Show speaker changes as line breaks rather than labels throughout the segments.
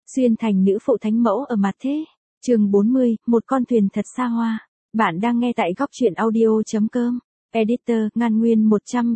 Xuyên thành nữ phụ thánh mẫu ở mặt thế. Chương 40, một con thuyền thật xa hoa. Bạn đang nghe tại góc truyện audio.com. Editor, Ngàn Nguyên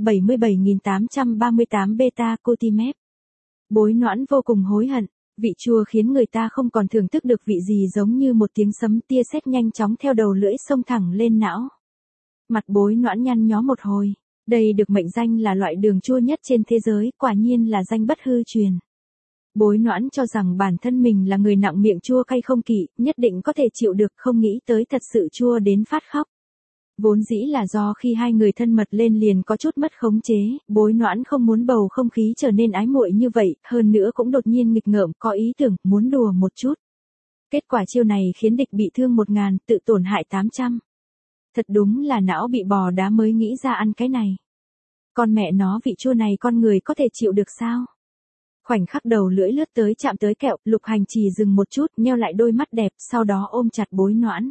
177.838 beta Cotimep. Bối Noãn vô cùng hối hận. Vị chua khiến người ta không còn thưởng thức được vị gì, giống như một tiếng sấm tia sét nhanh chóng theo đầu lưỡi xông thẳng lên não. Mặt Bối Noãn nhăn nhó một hồi. Đây được mệnh danh là loại đường chua nhất trên thế giới, quả nhiên là danh bất hư truyền. Bối Noãn cho rằng bản thân mình là người nặng miệng chua cay không kỵ, nhất định có thể chịu được, không nghĩ tới thật sự chua đến phát khóc. Vốn dĩ là do khi hai người thân mật lên liền có chút mất khống chế, Bối Noãn không muốn bầu không khí trở nên ái muội như vậy, hơn nữa cũng đột nhiên nghịch ngợm, có ý tưởng muốn đùa một chút. Kết quả chiêu này khiến địch bị thương 1000, tự tổn hại 800. Thật đúng là não bị bò đá mới nghĩ ra ăn cái này. Con mẹ nó, vị chua này con người có thể chịu được sao? Khoảnh khắc đầu lưỡi lướt tới chạm tới kẹo, Lục Hành Trì dừng một chút, nheo lại đôi mắt đẹp, sau đó ôm chặt Bối Noãn.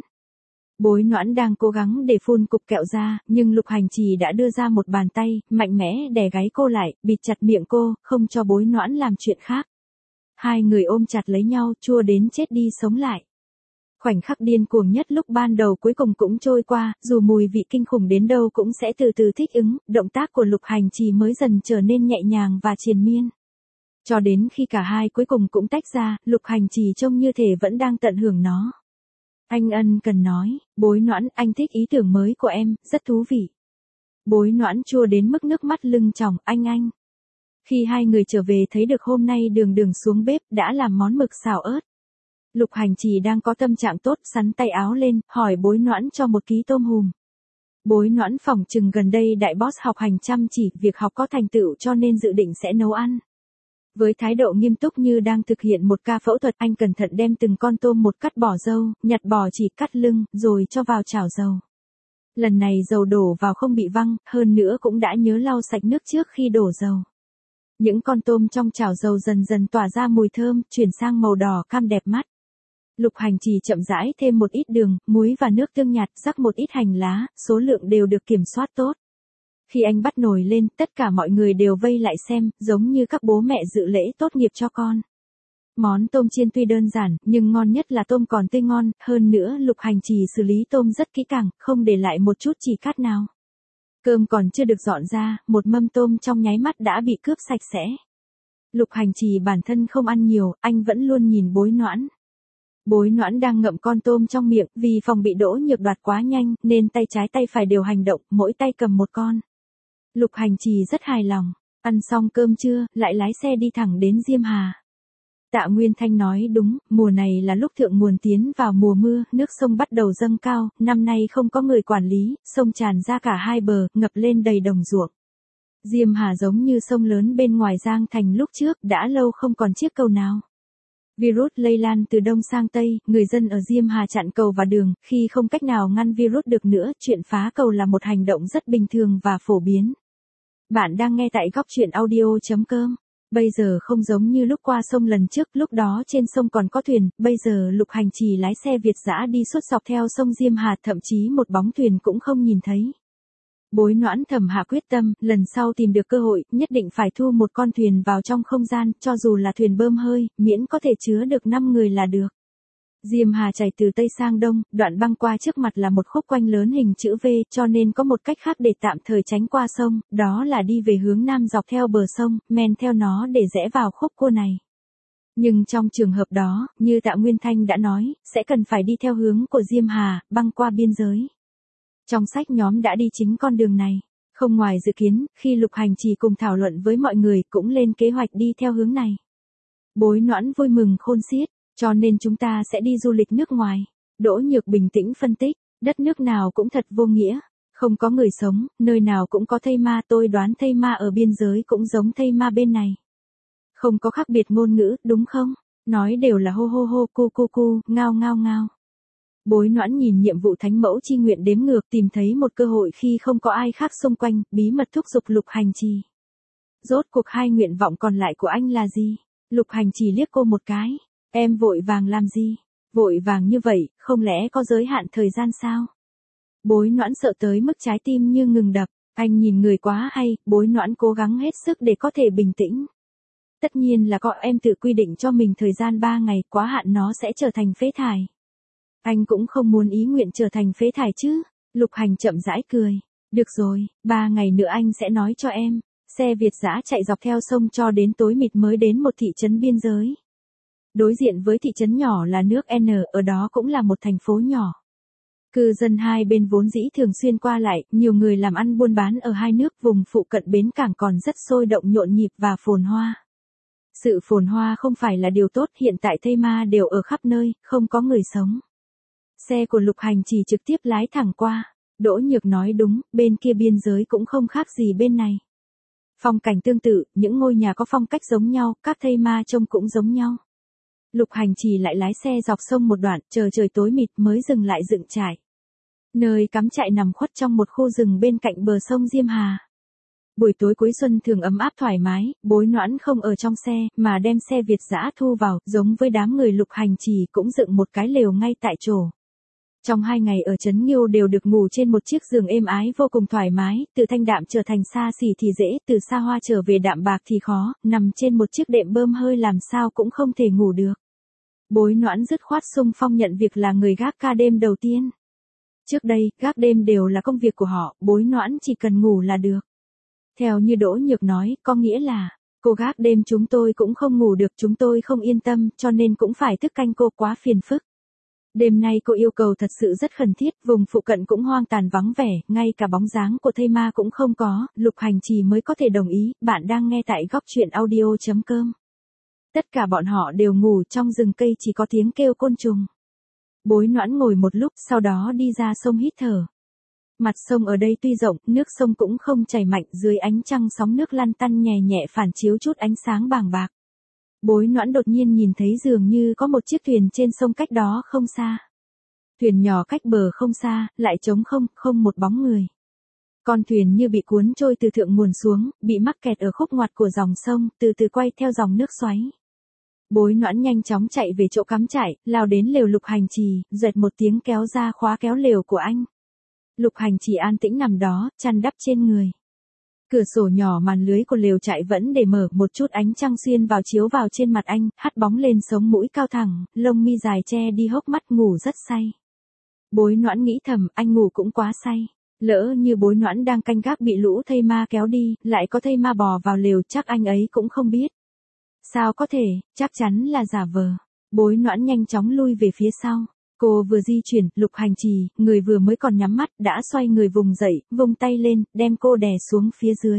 Bối Noãn đang cố gắng để phun cục kẹo ra, nhưng Lục Hành Trì đã đưa ra một bàn tay, mạnh mẽ đè gáy cô lại, bịt chặt miệng cô, không cho Bối Noãn làm chuyện khác. Hai người ôm chặt lấy nhau, chua đến chết đi sống lại. Khoảnh khắc điên cuồng nhất lúc ban đầu cuối cùng cũng trôi qua, dù mùi vị kinh khủng đến đâu cũng sẽ từ từ thích ứng, động tác của Lục Hành Trì mới dần trở nên nhẹ nhàng và triền miên. Cho đến khi cả hai cuối cùng cũng tách ra, Lục Hành Trì trông như thể vẫn đang tận hưởng nó. Anh ân cần nói, Bối Noãn, anh thích ý tưởng mới của em, rất thú vị. Bối Noãn chua đến mức nước mắt lưng tròng, anh. Khi hai người trở về thấy được hôm nay Đường xuống bếp đã làm món mực xào ớt. Lục Hành Trì đang có tâm trạng tốt, sắn tay áo lên, hỏi Bối Noãn cho 1 ký tôm hùm. Bối Noãn phỏng chừng gần đây đại boss học hành chăm chỉ, việc học có thành tựu cho nên dự định sẽ nấu ăn. Với thái độ nghiêm túc như đang thực hiện một ca phẫu thuật, anh cẩn thận đem từng con tôm một cắt bỏ râu, nhặt bỏ chỉ, cắt lưng, rồi cho vào chảo dầu. Lần này dầu đổ vào không bị văng, hơn nữa cũng đã nhớ lau sạch nước trước khi đổ dầu. Những con tôm trong chảo dầu dần dần tỏa ra mùi thơm, chuyển sang màu đỏ cam đẹp mắt. Lục Hành Trì chậm rãi thêm một ít đường, muối và nước tương nhạt, rắc một ít hành lá, số lượng đều được kiểm soát tốt. Khi anh bắt nồi lên, tất cả mọi người đều vây lại xem, giống như các bố mẹ dự lễ tốt nghiệp cho con. Món tôm chiên tuy đơn giản, nhưng ngon nhất là tôm còn tươi ngon, hơn nữa Lục Hành Trì xử lý tôm rất kỹ càng, không để lại một chút chỉ cát nào. Cơm còn chưa được dọn ra, một mâm tôm trong nháy mắt đã bị cướp sạch sẽ. Lục Hành Trì bản thân không ăn nhiều, anh vẫn luôn nhìn Bối Noãn. Bối Noãn đang ngậm con tôm trong miệng, vì phòng bị Đỗ Nhược đoạt quá nhanh, nên tay trái tay phải đều hành động, mỗi tay cầm một con. Lục Hành Trì rất hài lòng, ăn xong cơm trưa, lại lái xe đi thẳng đến Diêm Hà. Tạ Nguyên Thanh nói đúng, mùa này là lúc thượng nguồn tiến vào mùa mưa, nước sông bắt đầu dâng cao, năm nay không có người quản lý, sông tràn ra cả hai bờ, ngập lên đầy đồng ruộng. Diêm Hà giống như sông lớn bên ngoài Giang Thành lúc trước, đã lâu không còn chiếc cầu nào. Virus lây lan từ đông sang tây, người dân ở Diêm Hà chặn cầu và đường, khi không cách nào ngăn virus được nữa, chuyện phá cầu là một hành động rất bình thường và phổ biến. Bạn đang nghe tại góc truyện audio.com. Bây giờ không giống như lúc qua sông lần trước, lúc đó trên sông còn có thuyền, bây giờ Lục Hành Trì lái xe Việt dã đi suốt dọc theo sông Diêm Hà, thậm chí một bóng thuyền cũng không nhìn thấy. Bối Noãn thầm hạ quyết tâm, lần sau tìm được cơ hội, nhất định phải thu một con thuyền vào trong không gian, cho dù là thuyền bơm hơi, miễn có thể chứa được 5 người là được. Diêm Hà chảy từ Tây sang Đông, đoạn băng qua trước mặt là một khúc quanh lớn hình chữ V, cho nên có một cách khác để tạm thời tránh qua sông, đó là đi về hướng Nam dọc theo bờ sông, men theo nó để rẽ vào khúc cua này. Nhưng trong trường hợp đó, như Tạ Nguyên Thanh đã nói, sẽ cần phải đi theo hướng của Diêm Hà, băng qua biên giới. Trong sách nhóm đã đi chính con đường này. Không ngoài dự kiến, khi Lục Hành Trì cùng thảo luận với mọi người cũng lên kế hoạch đi theo hướng này. Bối Noãn vui mừng khôn xiết, cho nên chúng ta sẽ đi du lịch nước ngoài. Đỗ Nhược bình tĩnh phân tích, đất nước nào cũng thật vô nghĩa, không có người sống, nơi nào cũng có thây ma, tôi đoán thây ma ở biên giới cũng giống thây ma bên này. Không có khác biệt ngôn ngữ, đúng không? Nói đều là hô hô hô, cu, ngao ngao ngao. Bối Noãn nhìn nhiệm vụ thánh mẫu chi nguyện đếm ngược, tìm thấy một cơ hội khi không có ai khác xung quanh, bí mật thúc giục Lục Hành Trì. Rốt cuộc hai nguyện vọng còn lại của anh là gì? Lục Hành Trì liếc cô một cái. Em vội vàng làm gì? Vội vàng như vậy, không lẽ có giới hạn thời gian sao? Bối Noãn sợ tới mức trái tim như ngừng đập. Anh nhìn người quá hay, Bối Noãn cố gắng hết sức để có thể bình tĩnh. Tất nhiên là có, em tự quy định cho mình thời gian 3 ngày, quá hạn nó sẽ trở thành phế thải. Anh cũng không muốn ý nguyện trở thành phế thải chứ? Lục Hành chậm rãi cười. Được rồi, 3 ngày nữa anh sẽ nói cho em. Xe Việt dã chạy dọc theo sông cho đến tối mịt mới đến một thị trấn biên giới. Đối diện với thị trấn nhỏ là nước N, ở đó cũng là một thành phố nhỏ. Cư dân hai bên vốn dĩ thường xuyên qua lại, nhiều người làm ăn buôn bán ở hai nước, vùng phụ cận bến cảng còn rất sôi động nhộn nhịp và phồn hoa. Sự phồn hoa không phải là điều tốt, hiện tại thây ma đều ở khắp nơi, không có người sống. Xe của Lục Hành chỉ trực tiếp lái thẳng qua. Đỗ Nhược nói đúng, bên kia biên giới cũng không khác gì bên này. Phong cảnh tương tự, những ngôi nhà có phong cách giống nhau, các thây ma trông cũng giống nhau. Lục Hành chỉ lại lái xe dọc sông một đoạn, chờ trời tối mịt mới dừng lại dựng trại. Nơi cắm trại nằm khuất trong một khu rừng bên cạnh bờ sông Diêm Hà. Buổi tối cuối xuân thường ấm áp thoải mái, Bối Noãn không ở trong xe, mà đem xe Việt dã thu vào, giống với đám người Lục Hành chỉ cũng dựng một cái lều ngay tại chỗ. Trong 2 ngày ở Trấn Nghiêu đều được ngủ trên một chiếc giường êm ái vô cùng thoải mái, từ thanh đạm trở thành xa xỉ thì dễ, từ xa hoa trở về đạm bạc thì khó, nằm trên một chiếc đệm bơm hơi làm sao cũng không thể ngủ được. Bối Noãn dứt khoát xung phong nhận việc là người gác ca đêm đầu tiên. Trước đây, gác đêm đều là công việc của họ, Bối Noãn chỉ cần ngủ là được. Theo như Đỗ Nhược nói, có nghĩa là, cô gác đêm chúng tôi cũng không ngủ được, chúng tôi không yên tâm, cho nên cũng phải thức canh cô, quá phiền phức. Đêm nay cô yêu cầu thật sự rất khẩn thiết, vùng phụ cận cũng hoang tàn vắng vẻ, ngay cả bóng dáng của thây ma cũng không có, Lục Hành chỉ mới có thể đồng ý. Bạn đang nghe tại góc truyện audio.com. Tất cả bọn họ đều ngủ, trong rừng cây chỉ có tiếng kêu côn trùng. Bối Noãn ngồi một lúc, sau đó đi ra sông hít thở. Mặt sông ở đây tuy rộng, nước sông cũng không chảy mạnh, dưới ánh trăng sóng nước lăn tăn nhẹ nhẹ phản chiếu chút ánh sáng bàng bạc. Bối Noãn đột nhiên nhìn thấy dường như có một chiếc thuyền trên sông cách đó không xa. Thuyền nhỏ cách bờ không xa, lại trống không, không một bóng người. Con thuyền như bị cuốn trôi từ thượng nguồn xuống, bị mắc kẹt ở khúc ngoặt của dòng sông, từ từ quay theo dòng nước xoáy. Bối Noãn nhanh chóng chạy về chỗ cắm trại, lao đến lều Lục Hành trì, duệt một tiếng kéo ra khóa kéo lều của anh. Lục Hành trì an tĩnh nằm đó, chăn đắp trên người. Cửa sổ nhỏ màn lưới của lều trại vẫn để mở, một chút ánh trăng xuyên vào chiếu vào trên mặt anh, hắt bóng lên sống mũi cao thẳng, lông mi dài che đi hốc mắt, ngủ rất say. Bối Noãn nghĩ thầm, anh ngủ cũng quá say. Lỡ như Bối Noãn đang canh gác bị lũ thây ma kéo đi, lại có thây ma bò vào lều, chắc anh ấy cũng không biết. Sao có thể, chắc chắn là giả vờ. Bối Noãn nhanh chóng lui về phía sau. Cô vừa di chuyển, Lục Hành trì, người vừa mới còn nhắm mắt, đã xoay người vùng dậy, vung tay lên, đem cô đè xuống phía dưới.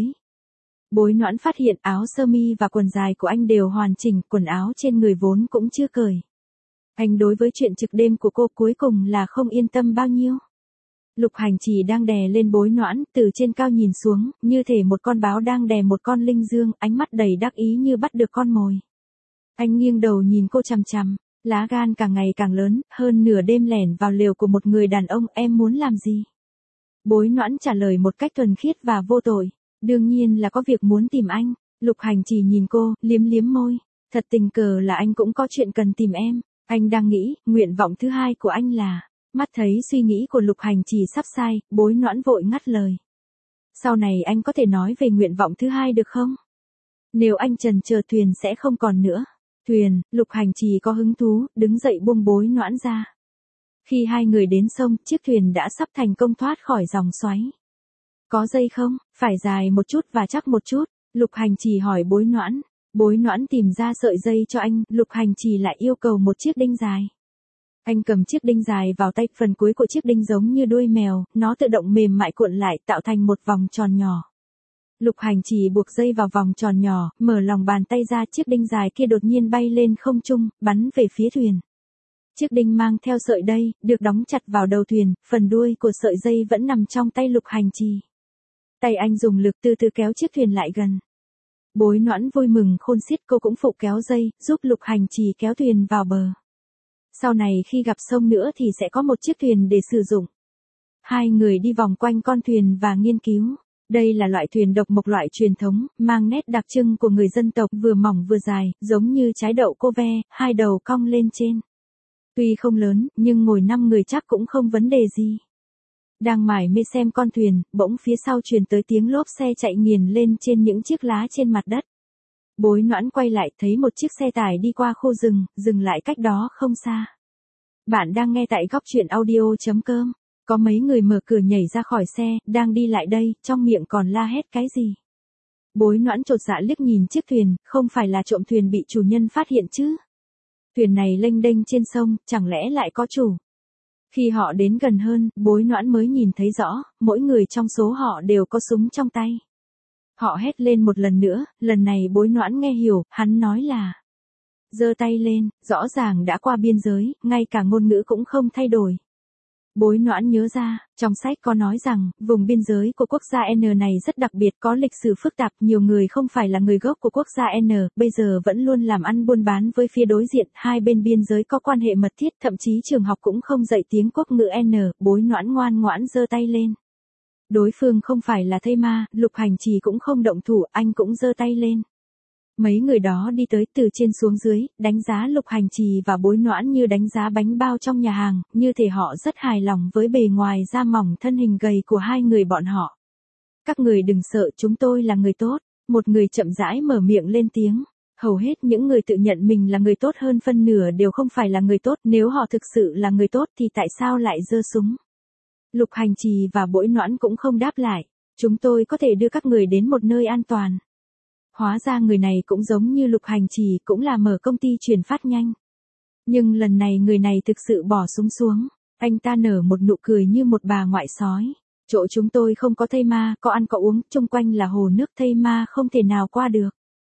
Bối Noãn phát hiện áo sơ mi và quần dài của anh đều hoàn chỉnh, quần áo trên người vốn cũng chưa cởi. Anh đối với chuyện trực đêm của cô cuối cùng là không yên tâm bao nhiêu. Lục Hành trì đang đè lên Bối Noãn, từ trên cao nhìn xuống, như thể một con báo đang đè một con linh dương, ánh mắt đầy đắc ý như bắt được con mồi. Anh nghiêng đầu nhìn cô chằm chằm. Lá gan càng ngày càng lớn, hơn nửa đêm lẻn vào lều của một người đàn ông, em muốn làm gì? Bối Noãn trả lời một cách thuần khiết và vô tội. Đương nhiên là có việc muốn tìm anh. Lục Hành chỉ nhìn cô, liếm liếm môi. Thật tình cờ là anh cũng có chuyện cần tìm em. Anh đang nghĩ, nguyện vọng thứ hai của anh là... Mắt thấy suy nghĩ của Lục Hành chỉ sắp sai, Bối Noãn vội ngắt lời. Sau này anh có thể nói về nguyện vọng thứ hai được không? Nếu anh chần chờ thuyền sẽ không còn nữa. Thuyền, Lục Hành trì có hứng thú, đứng dậy buông Bối Noãn ra. Khi hai người đến sông, chiếc thuyền đã sắp thành công thoát khỏi dòng xoáy. Có dây không? Phải dài một chút và chắc một chút. Lục Hành trì hỏi Bối Noãn. Bối Noãn tìm ra sợi dây cho anh, Lục Hành trì lại yêu cầu một chiếc đinh dài. Anh cầm chiếc đinh dài vào tay, phần cuối của chiếc đinh giống như đuôi mèo, nó tự động mềm mại cuộn lại tạo thành một vòng tròn nhỏ. Lục Hành chỉ buộc dây vào vòng tròn nhỏ, mở lòng bàn tay ra, chiếc đinh dài kia đột nhiên bay lên không trung, bắn về phía thuyền. Chiếc đinh mang theo sợi dây, được đóng chặt vào đầu thuyền, phần đuôi của sợi dây vẫn nằm trong tay Lục Hành trì. Tay anh dùng lực từ từ kéo chiếc thuyền lại gần. Bối Noãn vui mừng khôn xiết, cô cũng phụ kéo dây, giúp Lục Hành trì kéo thuyền vào bờ. Sau này khi gặp sông nữa thì sẽ có một chiếc thuyền để sử dụng. Hai người đi vòng quanh con thuyền và nghiên cứu. Đây là loại thuyền độc mộc loại truyền thống, mang nét đặc trưng của người dân tộc, vừa mỏng vừa dài, giống như trái đậu cô ve, hai đầu cong lên trên. Tuy không lớn, nhưng ngồi 5 người chắc cũng không vấn đề gì. Đang mải mê xem con thuyền, bỗng phía sau truyền tới tiếng lốp xe chạy nghiền lên trên những chiếc lá trên mặt đất. Bối Noãn quay lại thấy một chiếc xe tải đi qua khu rừng, dừng lại cách đó không xa. Bạn đang nghe tại góc truyện audio.com. Có mấy người mở cửa nhảy ra khỏi xe, đang đi lại đây, trong miệng còn la hét cái gì. Bối Noãn chột dạ liếc nhìn chiếc thuyền, không phải là trộm thuyền bị chủ nhân phát hiện chứ. Thuyền này lênh đênh trên sông, chẳng lẽ lại có chủ. Khi họ đến gần hơn, Bối Noãn mới nhìn thấy rõ, mỗi người trong số họ đều có súng trong tay. Họ hét lên một lần nữa, lần này Bối Noãn nghe hiểu, hắn nói là giơ tay lên, rõ ràng đã qua biên giới, ngay cả ngôn ngữ cũng không thay đổi. Bối Noãn nhớ ra, trong sách có nói rằng, vùng biên giới của quốc gia N này rất đặc biệt, có lịch sử phức tạp, nhiều người không phải là người gốc của quốc gia N, bây giờ vẫn luôn làm ăn buôn bán với phía đối diện, hai bên biên giới có quan hệ mật thiết, thậm chí trường học cũng không dạy tiếng quốc ngữ N, Bối Noãn ngoan ngoãn giơ tay lên. Đối phương không phải là thây ma, Lục Hành Trì cũng không động thủ, anh cũng giơ tay lên. Mấy người đó đi tới từ trên xuống dưới, đánh giá Lục Hành Trì và Bối Noãn như đánh giá bánh bao trong nhà hàng, như thể họ rất hài lòng với bề ngoài da mỏng thân hình gầy của hai người bọn họ. Các người đừng sợ, chúng tôi là người tốt. Một người chậm rãi mở miệng lên tiếng. Hầu hết những người tự nhận mình là người tốt hơn phân nửa đều không phải là người tốt, nếu họ thực sự là người tốt thì tại sao lại giơ súng? Lục Hành Trì và Bối Noãn cũng không đáp lại. Chúng tôi có thể đưa các người đến một nơi an toàn. Hóa ra người này cũng giống như Lục Hành Trì, cũng là mở công ty chuyển phát nhanh. Nhưng lần này người này thực sự bỏ súng xuống. Anh ta nở một nụ cười như một bà ngoại sói. Chỗ chúng tôi không có thây ma, có ăn có uống, chung quanh là hồ nước, thây ma không thể nào qua được.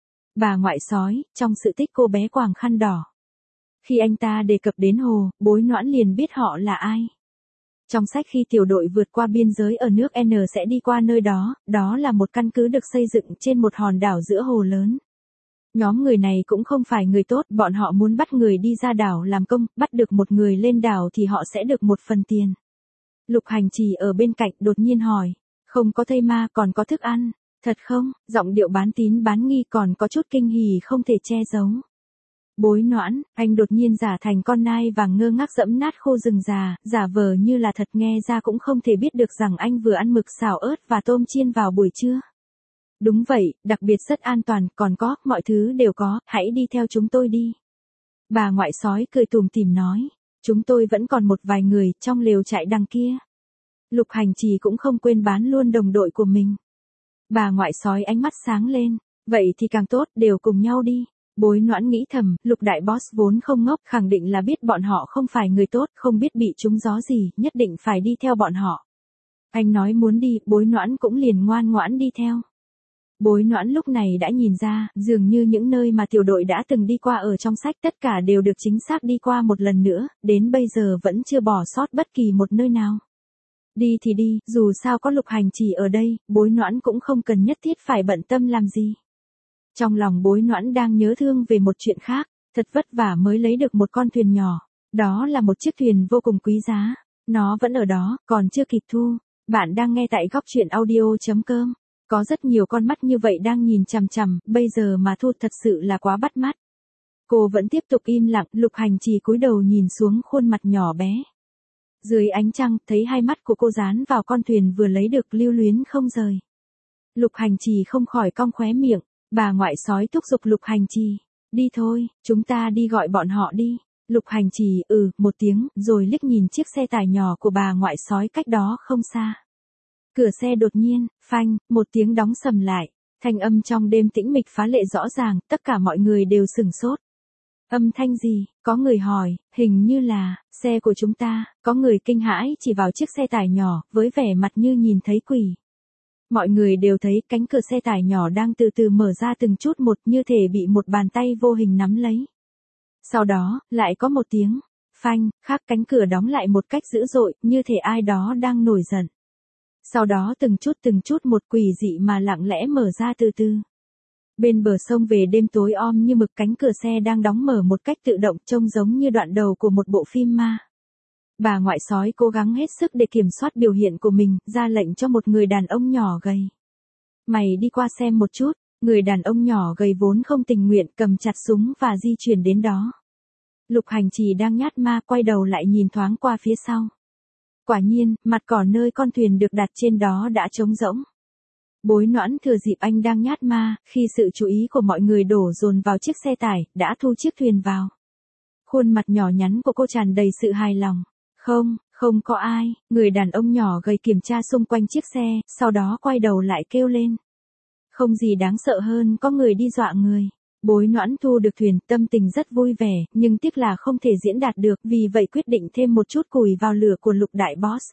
Bà ngoại sói, trong sự tích cô bé quàng khăn đỏ. Khi anh ta đề cập đến hồ, Bối Noãn liền biết họ là ai. Trong sách khi tiểu đội vượt qua biên giới ở nước N sẽ đi qua nơi đó, đó là một căn cứ được xây dựng trên một hòn đảo giữa hồ lớn. Nhóm người này cũng không phải người tốt, bọn họ muốn bắt người đi ra đảo làm công, bắt được một người lên đảo thì họ sẽ được một phần tiền. Lục Hành Trì ở bên cạnh đột nhiên hỏi, không có thây ma còn có thức ăn, thật không? Giọng điệu bán tín bán nghi còn có chút kinh hỉ không thể che giấu. Bối Noãn, anh đột nhiên giả thành con nai vàng ngơ ngác dẫm nát khô rừng già, giả vờ như là thật, nghe ra cũng không thể biết được rằng anh vừa ăn mực xào ớt và tôm chiên vào buổi trưa. Đúng vậy, đặc biệt rất an toàn, còn có, mọi thứ đều có, hãy đi theo chúng tôi đi. Bà ngoại sói cười tủm tỉm nói, chúng tôi vẫn còn một vài người trong lều trại đằng kia. Lục Hành Trì cũng không quên bán luôn đồng đội của mình. Bà ngoại sói ánh mắt sáng lên, vậy thì càng tốt, đều cùng nhau đi. Bối Noãn nghĩ thầm, Lục đại boss vốn không ngốc, khẳng định là biết bọn họ không phải người tốt, không biết bị trúng gió gì, nhất định phải đi theo bọn họ. Anh nói muốn đi, Bối Noãn cũng liền ngoan ngoãn đi theo. Bối Noãn lúc này đã nhìn ra, dường như những nơi mà tiểu đội đã từng đi qua ở trong sách tất cả đều được chính xác đi qua một lần nữa, đến bây giờ vẫn chưa bỏ sót bất kỳ một nơi nào. Đi thì đi, dù sao có Lục Hành Trì ở đây, Bối Noãn cũng không cần nhất thiết phải bận tâm làm gì. Trong lòng Bối Noãn đang nhớ thương về một chuyện khác, thật vất vả mới lấy được một con thuyền nhỏ. Đó là một chiếc thuyền vô cùng quý giá. Nó vẫn ở đó, còn chưa kịp thu. Bạn đang nghe tại góc truyện audio.com. Có rất nhiều con mắt như vậy đang nhìn chằm chằm, bây giờ mà thu thật sự là quá bắt mắt. Cô vẫn tiếp tục im lặng, Lục Hành Trì cúi đầu nhìn xuống khuôn mặt nhỏ bé. Dưới ánh trăng, thấy hai mắt của cô dán vào con thuyền vừa lấy được, lưu luyến không rời. Lục Hành Trì không khỏi cong khóe miệng. Bà ngoại sói thúc giục Lục Hành Trì, đi thôi, chúng ta đi gọi bọn họ đi. Lục Hành Trì một tiếng, rồi liếc nhìn chiếc xe tải nhỏ của bà ngoại sói cách đó không xa. Cửa xe đột nhiên, phanh, một tiếng đóng sầm lại, thanh âm trong đêm tĩnh mịch phá lệ rõ ràng, tất cả mọi người đều sửng sốt. Âm thanh gì? Có người hỏi, hình như là, xe của chúng ta, có người kinh hãi chỉ vào chiếc xe tải nhỏ, với vẻ mặt như nhìn thấy quỷ. Mọi người đều thấy cánh cửa xe tải nhỏ đang từ từ mở ra từng chút một, như thể bị một bàn tay vô hình nắm lấy. Sau đó, lại có một tiếng, phanh, khác, cánh cửa đóng lại một cách dữ dội, như thể ai đó đang nổi giận. Sau đó từng chút một quỷ dị mà lặng lẽ mở ra từ từ. Bên bờ sông về đêm tối om như mực, cánh cửa xe đang đóng mở một cách tự động, trông giống như đoạn đầu của một bộ phim ma. Bà ngoại sói cố gắng hết sức để kiểm soát biểu hiện của mình, ra lệnh cho một người đàn ông nhỏ gầy. Mày đi qua xem một chút, người đàn ông nhỏ gầy vốn không tình nguyện cầm chặt súng và di chuyển đến đó. Lục Hành Trì đang nhát ma quay đầu lại nhìn thoáng qua phía sau. Quả nhiên, mặt cỏ nơi con thuyền được đặt trên đó đã trống rỗng. Bối Noãn thừa dịp anh đang nhát ma, khi sự chú ý của mọi người đổ dồn vào chiếc xe tải, đã thu chiếc thuyền vào. Khuôn mặt nhỏ nhắn của cô tràn đầy sự hài lòng. Không có ai, người đàn ông nhỏ gầy kiểm tra xung quanh chiếc xe, sau đó quay đầu lại kêu lên. Không gì đáng sợ hơn có người đi dọa người. Bối Noãn thu được thuyền, tâm tình rất vui vẻ, nhưng tiếc là không thể diễn đạt được, vì vậy quyết định thêm một chút củi vào lửa của Lục đại boss.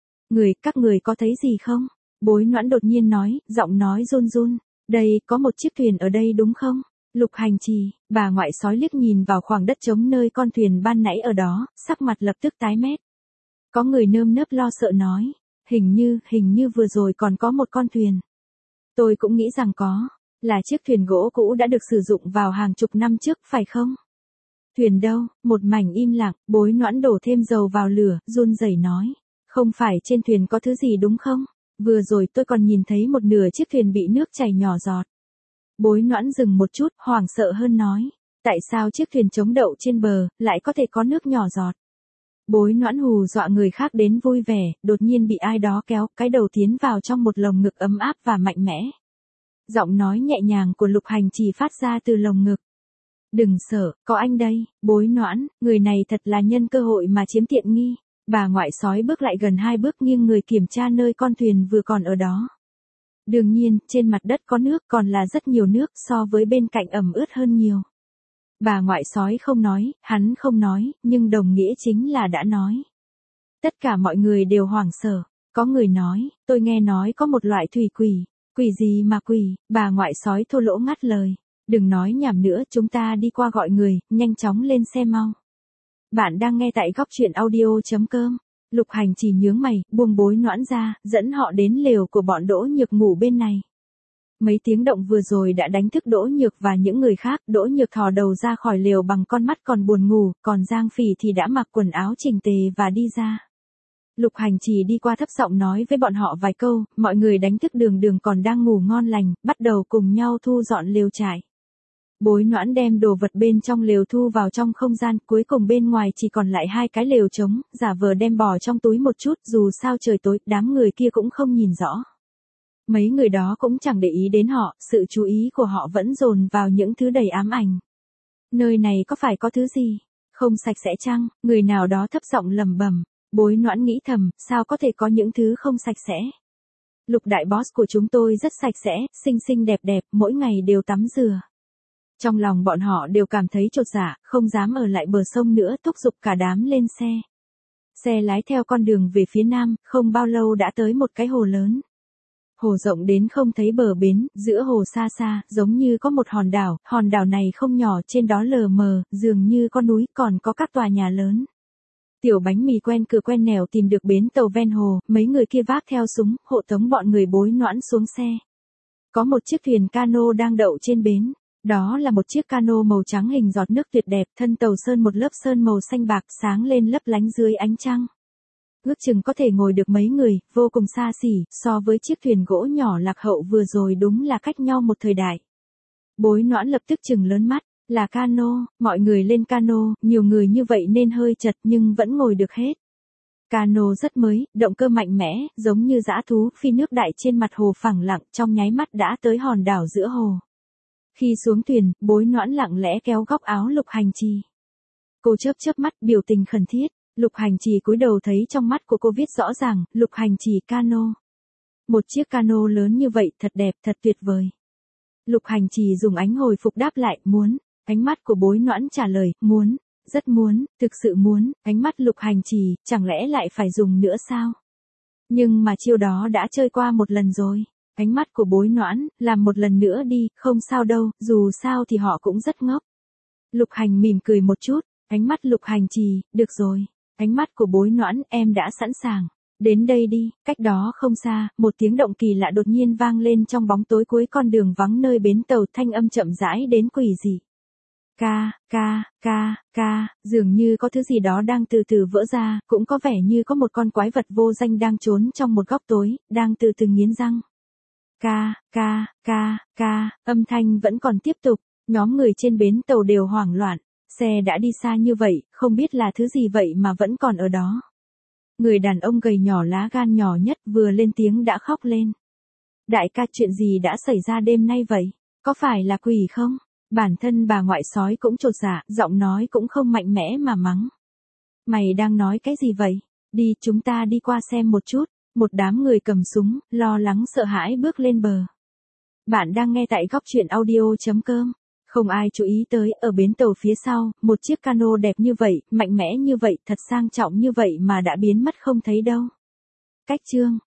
Các người có thấy gì không? Bối Noãn đột nhiên nói, giọng nói run run. Đây, có một chiếc thuyền ở đây đúng không? Lục Hành Trì, bà ngoại sói liếc nhìn vào khoảng đất trống nơi con thuyền ban nãy ở đó, sắc mặt lập tức tái mét. Có người nơm nớp lo sợ nói, hình như vừa rồi còn có một con thuyền. Tôi cũng nghĩ rằng là chiếc thuyền gỗ cũ đã được sử dụng vào hàng chục năm trước, phải không? Thuyền đâu? Một mảnh im lặng, Bối Noãn đổ thêm dầu vào lửa, run rẩy nói. Không phải trên thuyền có thứ gì đúng không? Vừa rồi tôi còn nhìn thấy một nửa chiếc thuyền bị nước chảy nhỏ giọt. Bối Noãn dừng một chút, hoảng sợ hơn nói. Tại sao chiếc thuyền chống đậu trên bờ, lại có thể có nước nhỏ giọt? Bối Noãn hù dọa người khác đến vui vẻ, đột nhiên bị ai đó kéo cái đầu tiến vào trong một lồng ngực ấm áp và mạnh mẽ. Giọng nói nhẹ nhàng của Lục Hành Trì phát ra từ lồng ngực. Đừng sợ, có anh đây. Bối Noãn, người này thật là nhân cơ hội mà chiếm tiện nghi. Bà ngoại sói bước lại gần 2 bước nghiêng người kiểm tra nơi con thuyền vừa còn ở đó. Đương nhiên, trên mặt đất có nước, còn là rất nhiều nước, so với bên cạnh ẩm ướt hơn nhiều. Bà ngoại sói không nói, hắn không nói, nhưng đồng nghĩa chính là đã nói. Tất cả mọi người đều hoảng sợ. Có người nói, tôi nghe nói có một loại thủy quỷ. Quỷ gì mà quỷ? Bà ngoại sói thô lỗ ngắt lời. Đừng nói nhảm nữa, chúng ta đi qua gọi người, nhanh chóng lên xe mau. Bạn đang nghe tại góc truyện audio.com. Lục Hành Trì nhướng mày, buông Bối Noãn ra, dẫn họ đến lều của bọn Đỗ Nhược ngủ bên này. Mấy tiếng động vừa rồi đã đánh thức Đỗ Nhược và những người khác. Đỗ Nhược thò đầu ra khỏi lều bằng con mắt còn buồn ngủ, còn Giang Phỉ thì đã mặc quần áo chỉnh tề và đi ra. Lục Hành Trì đi qua thấp giọng nói với bọn họ vài câu, mọi người đánh thức Đường còn đang ngủ ngon lành, bắt đầu cùng nhau thu dọn lều trại. Bối Noãn đem đồ vật bên trong lều thu vào trong không gian, cuối cùng bên ngoài chỉ còn lại 2 cái lều trống, giả vờ đem bỏ trong túi một chút, dù sao trời tối, đám người kia cũng không nhìn rõ. Mấy người đó cũng chẳng để ý đến họ, sự chú ý của họ vẫn dồn vào những thứ đầy ám ảnh. Nơi này có phải có thứ gì không sạch sẽ chăng? Người nào đó thấp giọng lẩm bẩm. Bối Noãn nghĩ thầm, sao có thể có những thứ không sạch sẽ? Lục đại boss của chúng tôi rất sạch sẽ, xinh xinh đẹp đẹp, mỗi ngày đều tắm rửa. Trong lòng bọn họ đều cảm thấy chột dạ, không dám ở lại bờ sông nữa, thúc giục cả đám lên xe. Xe lái theo con đường về phía nam, không bao lâu đã tới một cái hồ lớn. Hồ rộng đến không thấy bờ bến, giữa hồ xa xa, giống như có một hòn đảo này không nhỏ, trên đó lờ mờ, dường như có núi, còn có các tòa nhà lớn. Tiểu bánh mì quen cửa quen nẻo tìm được bến tàu ven hồ, mấy người kia vác theo súng, hộ tống bọn người Bối Noãn xuống xe. Có một chiếc thuyền cano đang đậu trên bến. Đó là một chiếc cano màu trắng hình giọt nước tuyệt đẹp, thân tàu sơn một lớp sơn màu xanh bạc sáng lên lấp lánh dưới ánh trăng. Ước chừng có thể ngồi được mấy người, vô cùng xa xỉ, so với chiếc thuyền gỗ nhỏ lạc hậu vừa rồi đúng là cách nhau một thời đại. Bối Noãn lập tức trừng lớn mắt, là cano, mọi người lên cano, nhiều người như vậy nên hơi chật nhưng vẫn ngồi được hết. Cano rất mới, động cơ mạnh mẽ, giống như dã thú phi nước đại trên mặt hồ phẳng lặng, trong nháy mắt đã tới hòn đảo giữa hồ. Khi xuống thuyền, Bối Noãn lặng lẽ kéo góc áo Lục Hành Trì. Cô chớp chớp mắt, biểu tình khẩn thiết. Lục Hành Trì cúi đầu thấy trong mắt của cô viết rõ ràng, Lục Hành Trì cano. Một chiếc cano lớn như vậy, thật đẹp, thật tuyệt vời. Lục Hành Trì dùng ánh hồi phục đáp lại, muốn. Ánh mắt của Bối Noãn trả lời, muốn, rất muốn, thực sự muốn. Ánh mắt Lục Hành Trì, chẳng lẽ lại phải dùng nữa sao? Nhưng mà chiêu đó đã chơi qua một lần rồi. Ánh mắt của Bối Noãn, làm một lần nữa đi, không sao đâu, dù sao thì họ cũng rất ngốc. Lục Hành mỉm cười một chút, ánh mắt Lục Hành Trì, được rồi. Ánh mắt của Bối Noãn, em đã sẵn sàng. Đến đây đi, cách đó không xa, một tiếng động kỳ lạ đột nhiên vang lên trong bóng tối cuối con đường vắng nơi bến tàu, thanh âm chậm rãi đến quỷ dị. Ca, dường như có thứ gì đó đang từ từ vỡ ra, cũng có vẻ như có một con quái vật vô danh đang trốn trong một góc tối, đang từ từ nghiến răng. Âm thanh vẫn còn tiếp tục, nhóm người trên bến tàu đều hoảng loạn, xe đã đi xa như vậy, không biết là thứ gì vậy mà vẫn còn ở đó. Người đàn ông gầy nhỏ lá gan nhỏ nhất vừa lên tiếng đã khóc lên. Đại ca chuyện gì đã xảy ra đêm nay vậy? Có phải là quỷ không? Bản thân bà ngoại sói cũng chột dạ, giọng nói cũng không mạnh mẽ mà mắng. Mày đang nói cái gì vậy? Đi chúng ta đi qua xem một chút. Một đám người cầm súng, lo lắng sợ hãi bước lên bờ. Bạn đang nghe tại góc truyện audio.com. Không ai chú ý tới, ở bến tàu phía sau, một chiếc cano đẹp như vậy, mạnh mẽ như vậy, thật sang trọng như vậy mà đã biến mất không thấy đâu. Cách chương